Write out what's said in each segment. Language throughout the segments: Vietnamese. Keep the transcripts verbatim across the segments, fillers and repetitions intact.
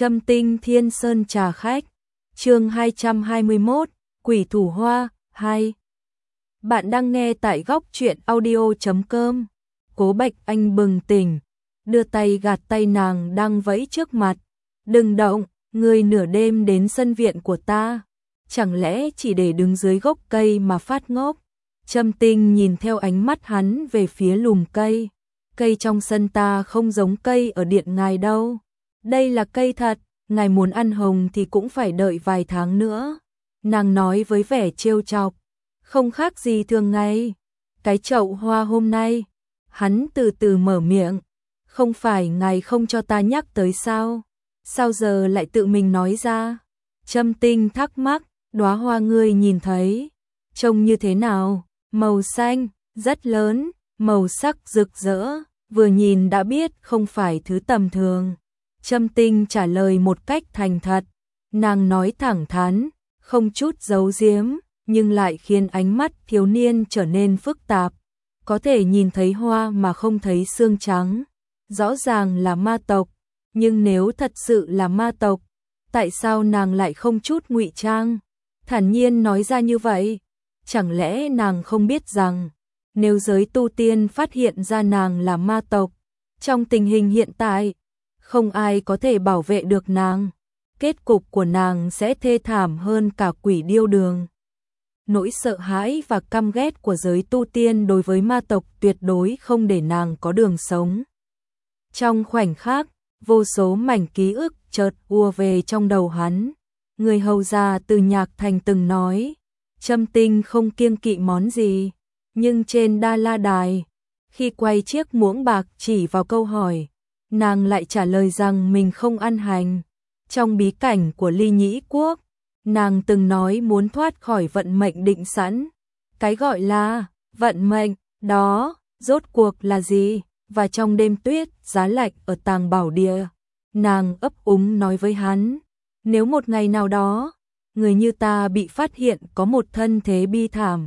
Trâm Tinh Thiên Sơn trà khách. Chương hai trăm hai mươi mốt, Quỷ thủ hoa hai. Bạn đang nghe tại góc truyện audio chấm com. Cố Bạch Anh bừng tỉnh, đưa tay gạt tay nàng đang vẫy trước mặt. "Đừng động, ngươi nửa đêm đến sân viện của ta, chẳng lẽ chỉ để đứng dưới gốc cây mà phát ngốc?" Trâm Tinh nhìn theo ánh mắt hắn về phía lùm cây. "Cây trong sân ta không giống cây ở điện ngài đâu. Đây là cây thật, ngài muốn ăn hồng thì cũng phải đợi vài tháng nữa." Nàng nói với vẻ trêu chọc, không khác gì thường ngày. "Cái chậu hoa hôm nay," hắn từ từ mở miệng, "không phải ngài không cho ta nhắc tới sao? Sao giờ lại tự mình nói ra?" Trâm Tinh thắc mắc, "Đóa hoa ngươi nhìn thấy, trông như thế nào?" "Màu xanh, rất lớn, màu sắc rực rỡ, vừa nhìn đã biết không phải thứ tầm thường." Trâm Tinh trả lời một cách thành thật, nàng nói thẳng thắn, không chút giấu giếm, nhưng lại khiến ánh mắt thiếu niên trở nên phức tạp. Có thể nhìn thấy hoa mà không thấy xương trắng, rõ ràng là ma tộc, nhưng nếu thật sự là ma tộc, tại sao nàng lại không chút ngụy trang, thản nhiên nói ra như vậy? Chẳng lẽ nàng không biết rằng, nếu giới tu tiên phát hiện ra nàng là ma tộc, trong tình hình hiện tại, không ai có thể bảo vệ được nàng, kết cục của nàng sẽ thê thảm hơn cả quỷ điêu đường. Nỗi sợ hãi và căm ghét của giới tu tiên đối với ma tộc tuyệt đối không để nàng có đường sống. Trong khoảnh khắc, vô số mảnh ký ức chợt ùa về trong đầu hắn. Người hầu già từ Nhạc Thành từng nói, Trâm Tinh không kiêng kỵ món gì, nhưng trên Đa La Đài, khi quay chiếc muỗng bạc chỉ vào câu hỏi, nàng lại trả lời rằng mình không ăn hành. Trong bí cảnh của Ly Nhĩ Quốc, nàng từng nói muốn thoát khỏi vận mệnh định sẵn. Cái gọi là vận mệnh đó rốt cuộc là gì? Và trong đêm tuyết giá lạnh ở Tàng Bảo Địa, nàng ấp úng nói với hắn, nếu một ngày nào đó, người như ta bị phát hiện có một thân thế bi thảm,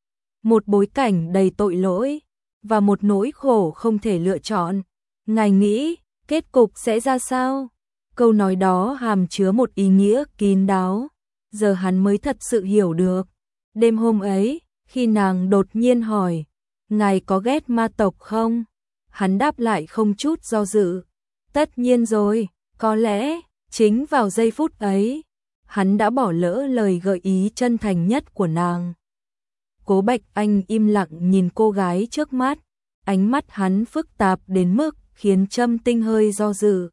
một bối cảnh đầy tội lỗi, và một nỗi khổ không thể lựa chọn, ngài nghĩ kết cục sẽ ra sao? Câu nói đó hàm chứa một ý nghĩa kín đáo, giờ hắn mới thật sự hiểu được. Đêm hôm ấy, khi nàng đột nhiên hỏi, ngài có ghét ma tộc không? Hắn đáp lại không chút do dự, tất nhiên rồi. Có lẽ, chính vào giây phút ấy, hắn đã bỏ lỡ lời gợi ý chân thành nhất của nàng. Cố Bạch Anh im lặng nhìn cô gái trước mắt, ánh mắt hắn phức tạp đến mức khiến Trâm Tinh hơi do dự.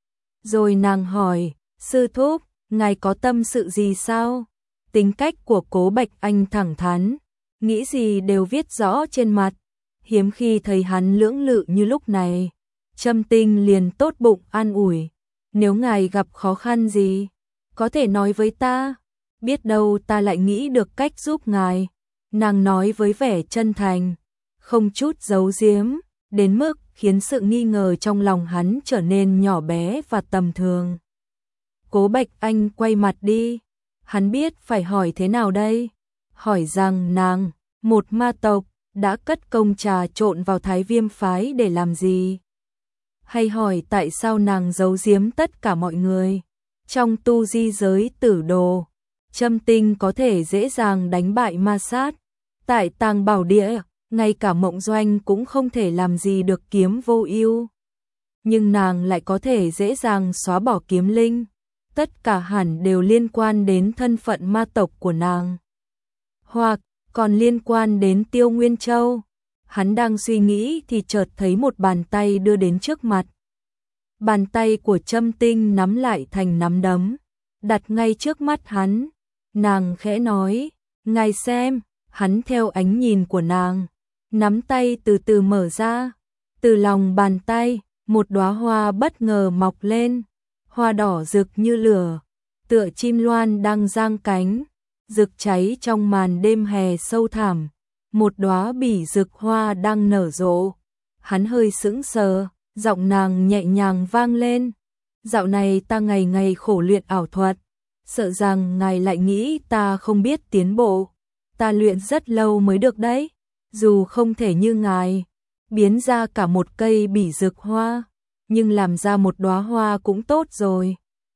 Rồi nàng hỏi, sư thúc, ngài có tâm sự gì sao? Tính cách của Cố Bạch Anh thẳng thắn, nghĩ gì đều viết rõ trên mặt, hiếm khi thấy hắn lưỡng lự như lúc này. Trâm Tinh liền tốt bụng an ủi, nếu ngài gặp khó khăn gì, có thể nói với ta, biết đâu ta lại nghĩ được cách giúp ngài. Nàng nói với vẻ chân thành, không chút giấu giếm, đến mức khiến sự nghi ngờ trong lòng hắn trở nên nhỏ bé và tầm thường. Cố Bạch Anh quay mặt đi, hắn biết phải hỏi thế nào đây? Hỏi rằng nàng, một ma tộc, đã cất công trà trộn vào Thái Viêm phái để làm gì? Hay hỏi tại sao nàng giấu giếm tất cả mọi người? Trong tu di giới tử đồ, Trâm Tinh có thể dễ dàng đánh bại ma sát. Tại Tàng Bảo Địa, ngay cả Mộng Doanh cũng không thể làm gì được Kiếm Vô Ưu. Nhưng nàng lại có thể dễ dàng xóa bỏ Kiếm Linh. Tất cả hẳn đều liên quan đến thân phận ma tộc của nàng. Hoặc còn liên quan đến Tiêu Nguyên Châu. Hắn đang suy nghĩ thì chợt thấy một bàn tay đưa đến trước mặt. Bàn tay của Trâm Tinh nắm lại thành nắm đấm, đặt ngay trước mắt hắn. Nàng khẽ nói, ngài xem. Hắn theo ánh nhìn của nàng, nắm tay từ từ mở ra. Từ lòng bàn tay, một đóa hoa bất ngờ mọc lên. Hoa đỏ rực như lửa, tựa chim loan đang giang cánh, rực cháy trong màn đêm hè sâu thẳm. Một đóa bỉ rực hoa đang nở rộ. Hắn hơi sững sờ, giọng nàng nhẹ nhàng vang lên. Dạo này ta ngày ngày khổ luyện ảo thuật, sợ rằng ngài lại nghĩ ta không biết tiến bộ. Ta luyện rất lâu mới được đấy, dù không thể như ngài, biến ra cả một cây bỉ rực hoa, nhưng làm ra một đóa hoa cũng tốt rồi.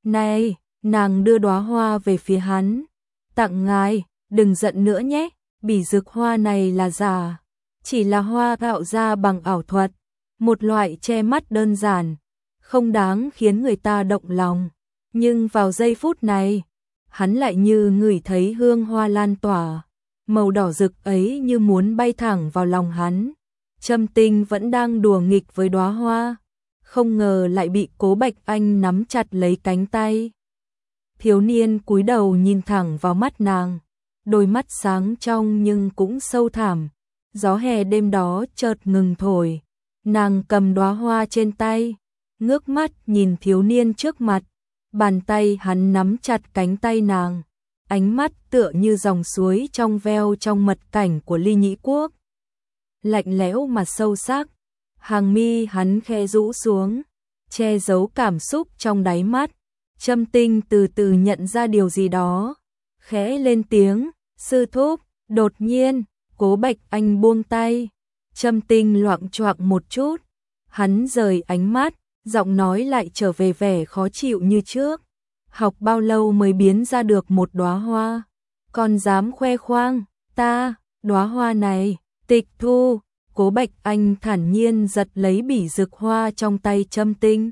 Này, nàng đưa đóa hoa về phía hắn. Tặng ngài, đừng giận nữa nhé, bỉ dược hoa này là giả. Chỉ là hoa tạo ra bằng ảo thuật. Một loại che mắt đơn giản, không đáng khiến người ta động lòng. Nhưng vào giây phút này, hắn lại như ngửi thấy hương hoa lan tỏa. Màu đỏ rực ấy như muốn bay thẳng vào lòng hắn. Trâm Tinh vẫn đang đùa nghịch với đóa hoa, không ngờ lại bị Cố Bạch Anh nắm chặt lấy cánh tay. Thiếu niên cúi đầu nhìn thẳng vào mắt nàng, đôi mắt sáng trong nhưng cũng sâu thẳm. Gió hè đêm đó chợt ngừng thổi, nàng cầm đóa hoa trên tay, ngước mắt nhìn thiếu niên trước mặt, bàn tay hắn nắm chặt cánh tay nàng, ánh mắt tựa như dòng suối trong veo trong mật cảnh của Ly Nhĩ Quốc. Lạnh lẽo mà sâu sắc, hàng mi hắn khẽ rũ xuống, che giấu cảm xúc trong đáy mắt. Trâm Tinh từ từ nhận ra điều gì đó, khẽ lên tiếng, sư thúc. Đột nhiên, Cố Bạch Anh buông tay, Trâm Tinh loạng choạng một chút, hắn rời ánh mắt, giọng nói lại trở về vẻ khó chịu như trước. Học bao lâu mới biến ra được một đóa hoa, còn dám khoe khoang, ta, đóa hoa này, tịch thu. Cố Bạch Anh thản nhiên giật lấy bỉ dược hoa trong tay Trâm Tinh.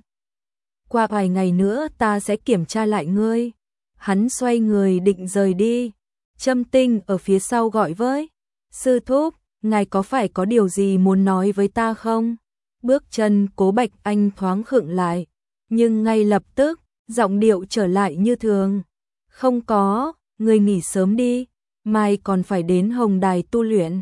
Qua vài ngày nữa ta sẽ kiểm tra lại ngươi. Hắn xoay người định rời đi. Trâm Tinh ở phía sau gọi với, sư thúc, ngài có phải có điều gì muốn nói với ta không? Bước chân Cố Bạch Anh thoáng khựng lại, nhưng ngay lập tức, giọng điệu trở lại như thường. Không có, ngươi nghỉ sớm đi, mai còn phải đến Hồng Đài tu luyện.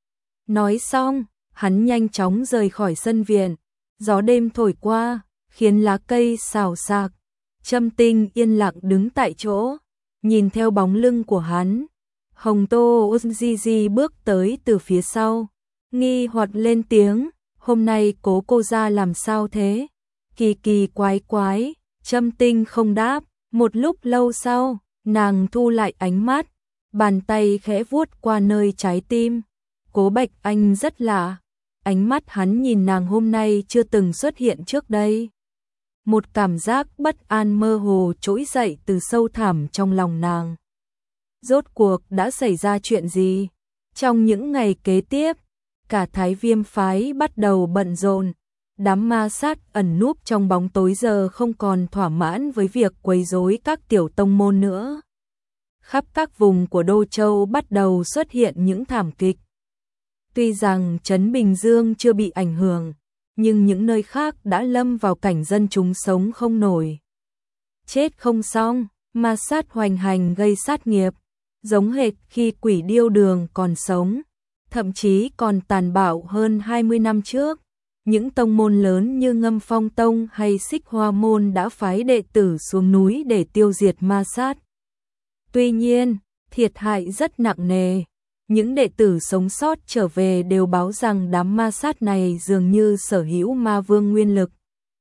Nói xong, hắn nhanh chóng rời khỏi sân viện. Gió đêm thổi qua, khiến lá cây xào xạc. Trâm Tinh yên lặng đứng tại chỗ, nhìn theo bóng lưng của hắn. Hồng Tô Di bước tới từ phía sau, nghi hoặc lên tiếng, hôm nay Cố cô ra làm sao thế? Kỳ kỳ quái quái. Trâm Tinh không đáp, một lúc lâu sau, nàng thu lại ánh mắt, bàn tay khẽ vuốt qua nơi trái tim. Cố Bạch Anh rất lạ, ánh mắt hắn nhìn nàng hôm nay chưa từng xuất hiện trước đây. Một cảm giác bất an mơ hồ trỗi dậy từ sâu thẳm trong lòng nàng. Rốt cuộc đã xảy ra chuyện gì? Trong những ngày kế tiếp, cả Thái Viêm phái bắt đầu bận rộn. Đám ma sát ẩn núp trong bóng tối giờ không còn thỏa mãn với việc quấy rối các tiểu tông môn nữa. Khắp các vùng của Đô Châu bắt đầu xuất hiện những thảm kịch. Tuy rằng trấn Bình Dương chưa bị ảnh hưởng, nhưng những nơi khác đã lâm vào cảnh dân chúng sống không nổi. Chết không xong, ma sát hoành hành gây sát nghiệp, giống hệt khi Quỷ Điêu Đường còn sống, thậm chí còn tàn bạo hơn hai mươi năm trước. Những tông môn lớn như Ngâm Phong Tông hay Xích Hoa Môn đã phái đệ tử xuống núi để tiêu diệt ma sát. Tuy nhiên, thiệt hại rất nặng nề. Những đệ tử sống sót trở về đều báo rằng đám ma sát này dường như sở hữu ma vương nguyên lực.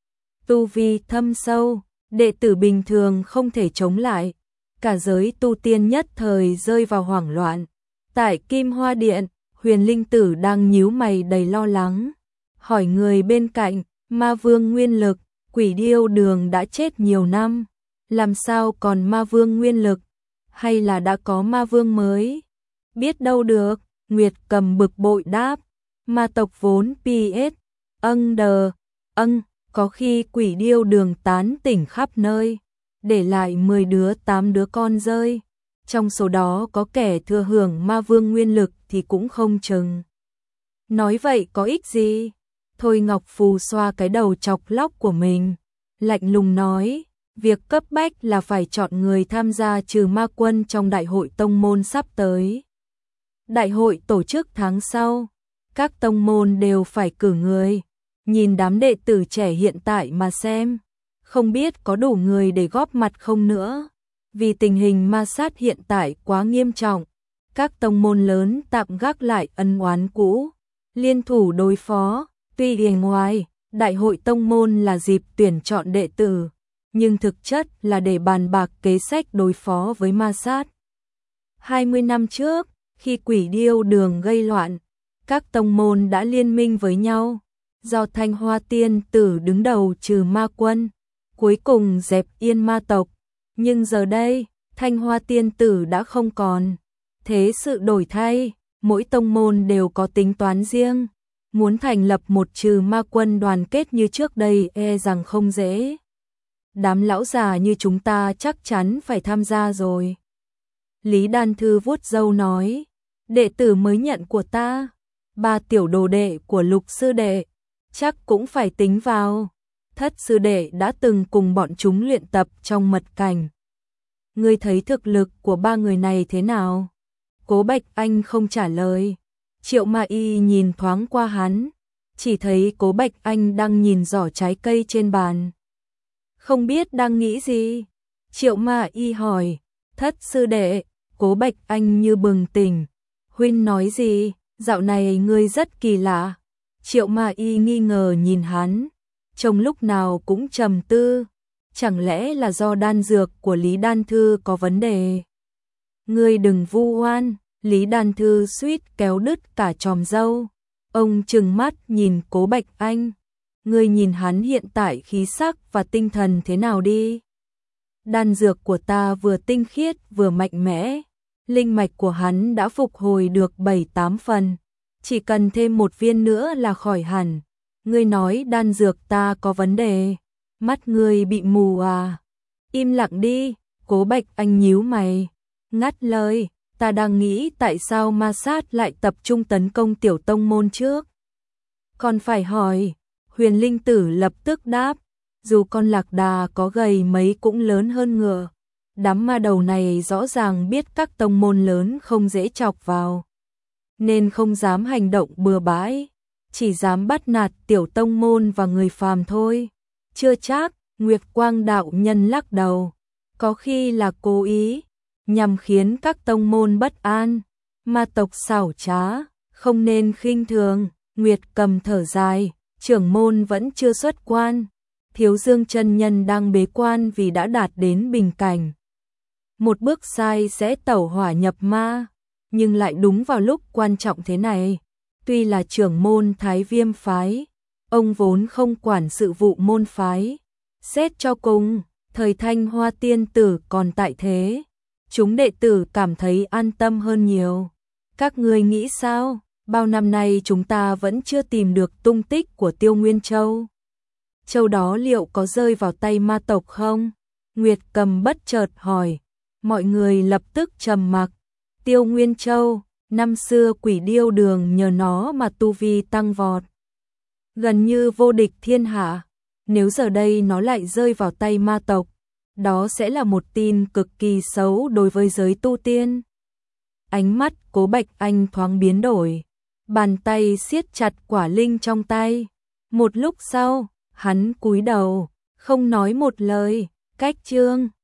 Tu vi thâm sâu, đệ tử bình thường không thể chống lại. Cả giới tu tiên nhất thời rơi vào hoảng loạn. Tại Kim Hoa Điện, Huyền Linh Tử đang nhíu mày đầy lo lắng. Hỏi người bên cạnh, ma vương nguyên lực, Quỷ Điêu Đường đã chết nhiều năm. Làm sao còn ma vương nguyên lực? Hay là đã có ma vương mới? Biết đâu được, Nguyệt Cầm bực bội đáp. Ma tộc vốn pê ét, âng đờ, âng, có khi Quỷ Điêu Đường tán tỉnh khắp nơi, để lại mười đứa tám đứa con rơi. Trong số đó có kẻ thừa hưởng ma vương nguyên lực thì cũng không chừng. Nói vậy có ích gì? Thôi Ngọc Phù xoa cái đầu chọc lóc của mình, lạnh lùng nói, việc cấp bách là phải chọn người tham gia trừ ma quân trong đại hội tông môn sắp tới. Đại hội tổ chức tháng sau, các tông môn đều phải cử người. Nhìn đám đệ tử trẻ hiện tại mà xem, không biết có đủ người để góp mặt không nữa. Vì tình hình ma sát hiện tại quá nghiêm trọng, các tông môn lớn tạm gác lại ân oán cũ, liên thủ đối phó. Tuy bề ngoài, đại hội tông môn là dịp tuyển chọn đệ tử, nhưng thực chất là để bàn bạc kế sách đối phó với ma sát. hai mươi năm trước, khi Quỷ Điêu Đường gây loạn, các tông môn đã liên minh với nhau, do Thanh Hoa Tiên Tử đứng đầu trừ ma quân. cuối cùng dẹp yên ma tộc. Nhưng giờ đây, Thanh Hoa tiên tử đã không còn. Thế sự đổi thay, mỗi tông môn đều có tính toán riêng. Muốn thành lập một trừ ma quân đoàn kết như trước đây e rằng không dễ. Đám lão già như chúng ta chắc chắn phải tham gia rồi. Lý Đan Thư vuốt râu nói, đệ tử mới nhận của ta, ba tiểu đồ đệ của Lục sư đệ, chắc cũng phải tính vào. Thất sư đệ đã từng cùng bọn chúng luyện tập trong mật cảnh. Ngươi thấy thực lực của ba người này thế nào? Cố Bạch Anh không trả lời. Triệu Ma Y nhìn thoáng qua hắn, chỉ thấy Cố Bạch Anh đang nhìn giỏ trái cây trên bàn. Không biết đang nghĩ gì? Triệu Ma Y hỏi, thất sư đệ. Cố Bạch Anh như bừng tỉnh. Huynh nói gì? Dạo này ngươi rất kỳ lạ. Triệu Ma Y nghi ngờ nhìn hắn, trông lúc nào cũng trầm tư. Chẳng lẽ là do đan dược của Lý Đan Thư có vấn đề? Ngươi đừng vu oan. Lý Đan Thư suýt kéo đứt cả chòm râu. Ông trừng mắt nhìn Cố Bạch Anh. Ngươi nhìn hắn hiện tại khí sắc và tinh thần thế nào đi? Đan dược của ta vừa tinh khiết vừa mạnh mẽ. Linh mạch của hắn đã phục hồi được bảy tám phần. Chỉ cần thêm một viên nữa là khỏi hẳn. Ngươi nói đan dược ta có vấn đề. Mắt ngươi bị mù à? Im lặng đi. Cố Bạch Anh nhíu mày, ngắt lời. Ta đang nghĩ tại sao ma sát lại tập trung tấn công tiểu tông môn trước. Còn phải hỏi. Huyền Linh Tử lập tức đáp. Dù con lạc đà có gầy mấy cũng lớn hơn ngựa. Đám ma đầu này rõ ràng biết các tông môn lớn không dễ chọc vào, nên không dám hành động bừa bãi, chỉ dám bắt nạt tiểu tông môn và người phàm thôi. Chưa chắc. Nguyệt Quang đạo nhân lắc đầu. Có khi là cố ý, nhằm khiến các tông môn bất an. Ma tộc xảo trá, không nên khinh thường. Nguyệt Cầm thở dài, trưởng môn vẫn chưa xuất quan. Thiếu Dương chân nhân đang bế quan vì đã đạt đến bình cảnh. Một bước sai sẽ tẩu hỏa nhập ma, nhưng lại đúng vào lúc quan trọng thế này. Tuy là trưởng môn Thái Viêm phái, ông vốn không quản sự vụ môn phái. Xét cho cùng, thời Thanh Hoa tiên tử còn tại thế, chúng đệ tử cảm thấy an tâm hơn nhiều. Các ngươi nghĩ sao? Bao năm nay chúng ta vẫn chưa tìm được tung tích của Tiêu Nguyên Châu. Châu đó liệu có rơi vào tay ma tộc không? Nguyệt Cầm bất chợt hỏi. Mọi người lập tức trầm mặc. Tiêu Nguyên Châu, năm xưa Quỷ Điêu Đường nhờ nó mà tu vi tăng vọt, gần như vô địch thiên hạ. Nếu giờ đây nó lại rơi vào tay ma tộc, đó sẽ là một tin cực kỳ xấu đối với giới tu tiên. Ánh mắt Cố Bạch Anh thoáng biến đổi, bàn tay siết chặt quả linh trong tay. Một lúc sau, hắn cúi đầu, không nói một lời. Cách chương